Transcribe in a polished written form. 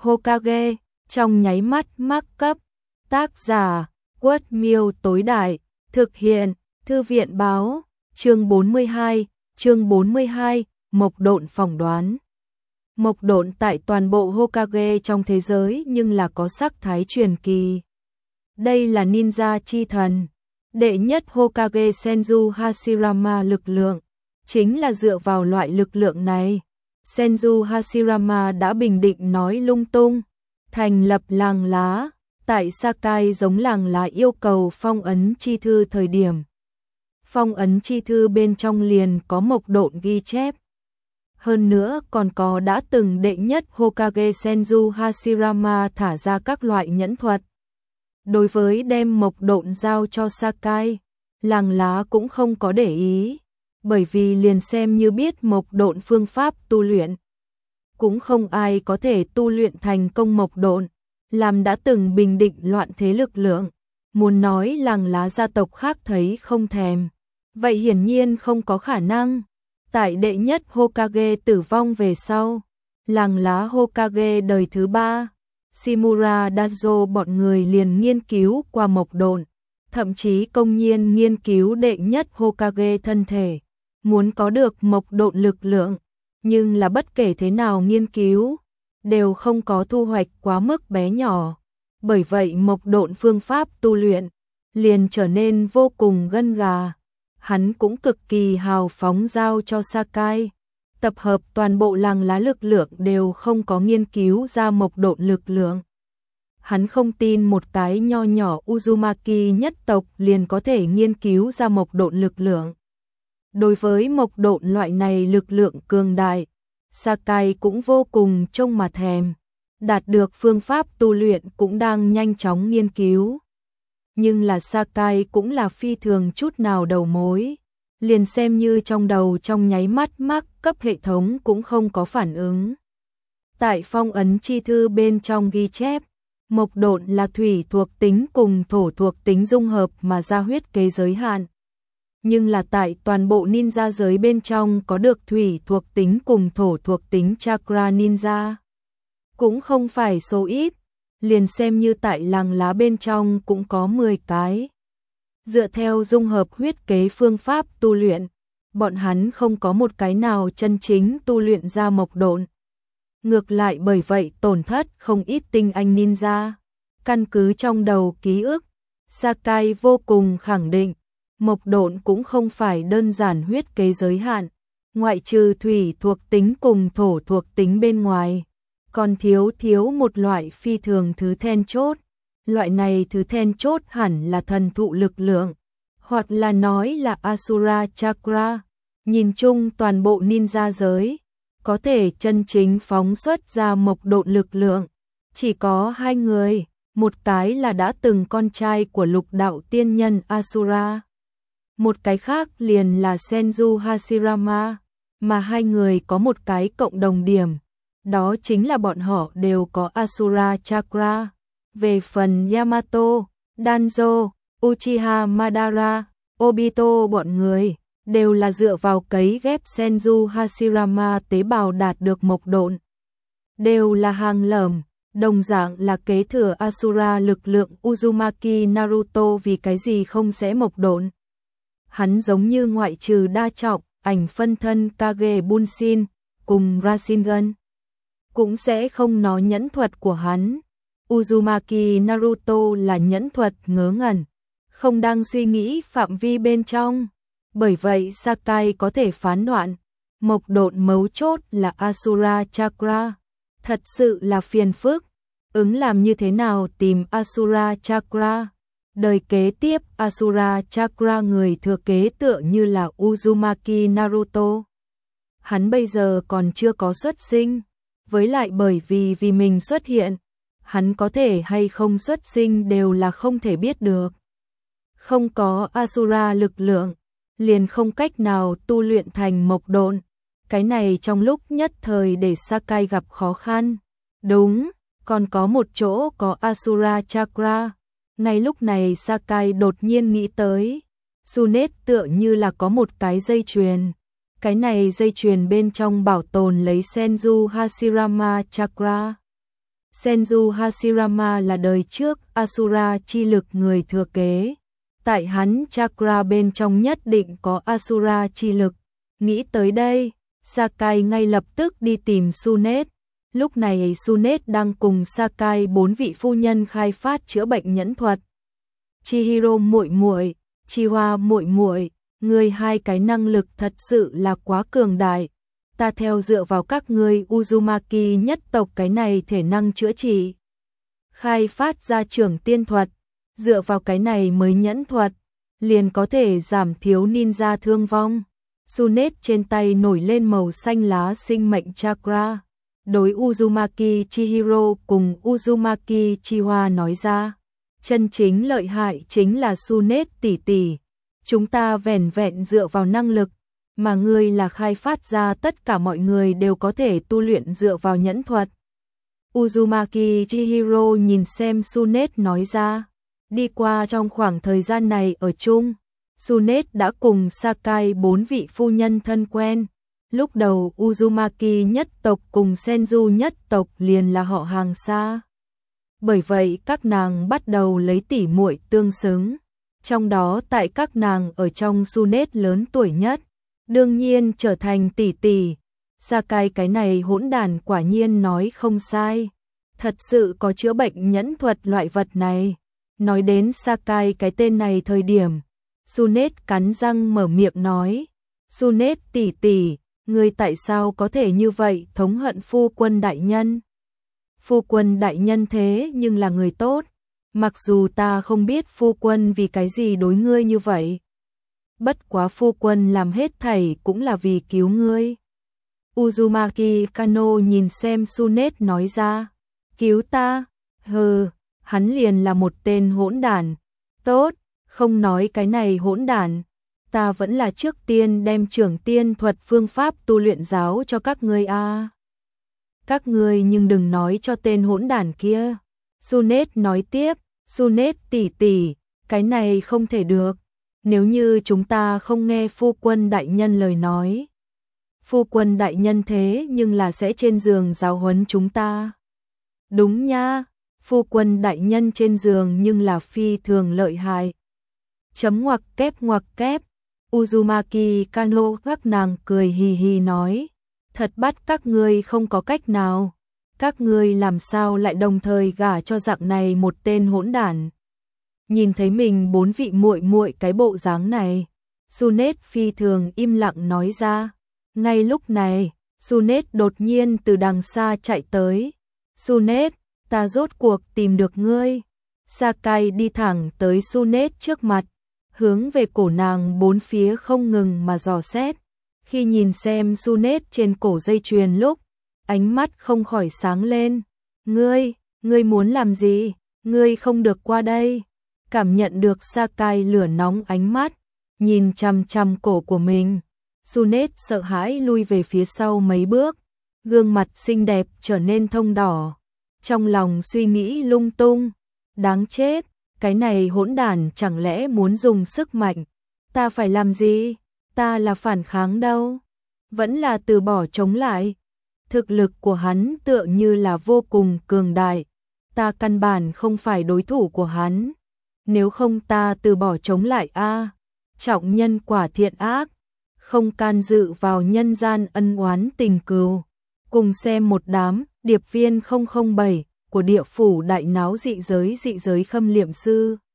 Hokage, trong nháy mắt mắc cấp. Tác giả, Quất Miêu tối đại, thực hiện, Thư viện báo, chương 42, Mộc Độn phỏng đoán. Mộc Độn tại toàn bộ Hokage trong thế giới nhưng là có sắc thái truyền kỳ. Đây là ninja chi thần, đệ nhất Hokage Senju Hashirama lực lượng, chính là dựa vào loại lực lượng này. Senju Hashirama đã bình định nói lung tung, thành lập làng lá, tại Sakai giống làng lá yêu cầu phong ấn chi thư thời điểm. Phong ấn chi thư bên trong liền có Mộc Độn ghi chép. Hơn nữa còn có đã từng đệ nhất Hokage Senju Hashirama thả ra các loại nhẫn thuật. Đối với đem Mộc Độn giao cho Sakai, làng lá cũng không có để ý, bởi vì liền xem như biết Mộc Độn phương pháp tu luyện. Cũng không ai có thể tu luyện thành công Mộc Độn, làm đã từng bình định loạn thế lực lượng. Muốn nói làng lá gia tộc khác thấy không thèm, vậy hiển nhiên không có khả năng. Tại đệ nhất Hokage tử vong về sau, làng lá Hokage đời thứ 3, Shimura Dazo bọn người liền nghiên cứu qua Mộc Độn, thậm chí công nhiên nghiên cứu đệ nhất Hokage thân thể, muốn có được Mộc Độn lực lượng, nhưng là bất kể thế nào nghiên cứu, đều không có thu hoạch quá mức bé nhỏ. Bởi vậy Mộc Độn phương pháp tu luyện liền trở nên vô cùng gân gà. Hắn cũng cực kỳ hào phóng giao cho Sakai, tập hợp toàn bộ làng lá lực lượng đều không có nghiên cứu ra Mộc Độn lực lượng. Hắn không tin một cái nho nhỏ Uzumaki nhất tộc liền có thể nghiên cứu ra Mộc Độn lực lượng. Đối với Mộc Độn loại này lực lượng cường đại, Sakai cũng vô cùng trông mà thèm, đạt được phương pháp tu luyện cũng đang nhanh chóng nghiên cứu. Nhưng là Sakai cũng là phi thường chút nào đầu mối, liền xem như trong đầu trong nháy mắt mắc cấp hệ thống cũng không có phản ứng. Tại phong ấn chi thư bên trong ghi chép, Mộc Độn là thủy thuộc tính cùng thổ thuộc tính dung hợp mà ra huyết kế giới hạn. Nhưng là tại toàn bộ ninja giới bên trong có được thủy thuộc tính cùng thổ thuộc tính chakra ninja, cũng không phải số ít. Liền xem như tại làng lá bên trong cũng có 10 cái. Dựa theo dung hợp huyết kế phương pháp tu luyện, bọn hắn không có một cái nào chân chính tu luyện ra Mộc Độn. Ngược lại bởi vậy tổn thất không ít tinh anh ninja. Căn cứ trong đầu ký ức, Sakai vô cùng khẳng định, Mộc Độn cũng không phải đơn giản huyết kế giới hạn, ngoại trừ thủy thuộc tính cùng thổ thuộc tính bên ngoài. Còn thiếu một loại phi thường thứ then chốt. Loại này thứ then chốt hẳn là thần thụ lực lượng, hoặc là nói là Asura Chakra. Nhìn chung toàn bộ ninja giới, có thể chân chính phóng xuất ra Mộc Độn lực lượng, chỉ có 2 người, một cái là đã từng con trai của lục đạo tiên nhân Asura. Một cái khác liền là Senju Hashirama, mà 2 người có một cái cộng đồng điểm. Đó chính là bọn họ đều có Asura Chakra. Về phần Yamato, Danzo, Uchiha Madara, Obito bọn người, đều là dựa vào cấy ghép Senju Hashirama tế bào đạt được Mộc Độn. Đều là hàng lởm, đồng dạng là kế thừa Asura lực lượng Uzumaki Naruto vì cái gì không sẽ Mộc Độn. Hắn giống như ngoại trừ đa trọng, ảnh phân thân Kage Bunshin, cùng Rasengan, cũng sẽ không nói nhẫn thuật của hắn. Uzumaki Naruto là nhẫn thuật ngớ ngẩn, không đang suy nghĩ phạm vi bên trong. Bởi vậy Sakai có thể phán đoạn, Mộc Độn mấu chốt là Asura Chakra. Thật sự là phiền phức, làm như thế nào tìm Asura Chakra. Đời kế tiếp Asura Chakra người thừa kế tựa như là Uzumaki Naruto. Hắn bây giờ còn chưa có xuất sinh. Với lại bởi vì mình xuất hiện, hắn có thể hay không xuất sinh đều là không thể biết được. Không có Asura lực lượng, liền không cách nào tu luyện thành Mộc Độn. Cái này trong lúc nhất thời để Sakai gặp khó khăn. Đúng, còn có một chỗ có Asura Chakra. Ngay lúc này Sakai đột nhiên nghĩ tới, Tsunade tựa như là có một cái dây chuyền. Cái này dây chuyền bên trong bảo tồn lấy Senju Hashirama Chakra. Senju Hashirama là đời trước Asura chi lực người thừa kế. Tại hắn chakra bên trong nhất định có Asura chi lực. Nghĩ tới đây, Sakai ngay lập tức đi tìm Tsunade. Lúc này Tsunade đang cùng Sakai 4 vị phu nhân khai phát chữa bệnh nhẫn thuật. Chihiro muội muội, Chiwa muội muội, ngươi hai cái năng lực thật sự là quá cường đại. Ta theo dựa vào các ngươi Uzumaki nhất tộc cái này thể năng chữa trị. Khai phát ra trưởng tiên thuật, dựa vào cái này mới nhẫn thuật, liền có thể giảm thiếu ninja thương vong. Tsunade trên tay nổi lên màu xanh lá sinh mệnh chakra. Đối Uzumaki Chihiro cùng Uzumaki Chiwa nói ra, chân chính lợi hại chính là Tsunade tỷ tỷ. Chúng ta vẻn vẹn dựa vào năng lực, mà ngươi là khai phát ra tất cả mọi người đều có thể tu luyện dựa vào nhẫn thuật. Uzumaki Chihiro nhìn xem Tsunade nói ra, đi qua trong khoảng thời gian này ở chung, Tsunade đã cùng Sakai 4 vị phu nhân thân quen. Lúc đầu Uzumaki nhất tộc cùng Senju nhất tộc liền là họ hàng xa. Bởi vậy các nàng bắt đầu lấy tỉ muội tương xứng. Trong đó tại các nàng ở trong Tsunade lớn tuổi nhất, đương nhiên trở thành tỷ tỷ. Sakai cái này hỗn đàn quả nhiên nói không sai. Thật sự có chữa bệnh nhẫn thuật loại vật này. Nói đến Sakai cái tên này thời điểm, Tsunade cắn răng mở miệng nói, Tsunade tỷ tỷ, ngươi tại sao có thể như vậy thống hận phu quân đại nhân? Phu quân đại nhân thế nhưng là người tốt, mặc dù ta không biết phu quân vì cái gì đối ngươi như vậy. Bất quá phu quân làm hết thảy cũng là vì cứu ngươi. Uzumaki Kano nhìn xem Tsunade nói ra, cứu ta? Hừ, hắn liền là một tên hỗn đản. Tốt, không nói cái này hỗn đản. Ta vẫn là trước tiên đem trưởng tiên thuật phương pháp tu luyện giáo cho các ngươi a. Các ngươi nhưng đừng nói cho tên hỗn đản kia. Tsunade nói tiếp, Tsunade tỷ tỷ, cái này không thể được. Nếu như chúng ta không nghe phu quân đại nhân lời nói. Phu quân đại nhân thế nhưng là sẽ trên giường giáo huấn chúng ta. Đúng nha, phu quân đại nhân trên giường nhưng là phi thường lợi hại. Chấm ngoặc kép. Uzumaki Kano các nàng cười hì hì nói, thật bắt các ngươi không có cách nào. Các ngươi làm sao lại đồng thời gả cho dạng này một tên hỗn đản. Nhìn thấy mình 4 vị muội muội cái bộ dáng này, Tsunade phi thường im lặng nói ra. Ngay lúc này, Tsunade đột nhiên từ đằng xa chạy tới. Tsunade, ta rốt cuộc tìm được ngươi. Sakai đi thẳng tới Tsunade trước mặt, hướng về cổ nàng 4 phía không ngừng mà dò xét. Khi nhìn xem Tsunade trên cổ dây chuyền lúc, ánh mắt không khỏi sáng lên. Ngươi muốn làm gì? Ngươi không được qua đây. Cảm nhận được Sakai lửa nóng ánh mắt, nhìn chằm chằm cổ của mình. Tsunade sợ hãi lui về phía sau mấy bước, gương mặt xinh đẹp trở nên thông đỏ. Trong lòng suy nghĩ lung tung, đáng chết, cái này hỗn đản chẳng lẽ muốn dùng sức mạnh. Ta phải làm gì? Ta là phản kháng đâu. Vẫn là từ bỏ chống lại. Thực lực của hắn tựa như là vô cùng cường đại. Ta căn bản không phải đối thủ của hắn. Nếu không ta từ bỏ chống lại a. Trọng nhân quả thiện ác, không can dự vào nhân gian ân oán tình cừu. Cùng xem một đám điệp viên 007 của địa phủ đại náo dị giới khâm liệm sư.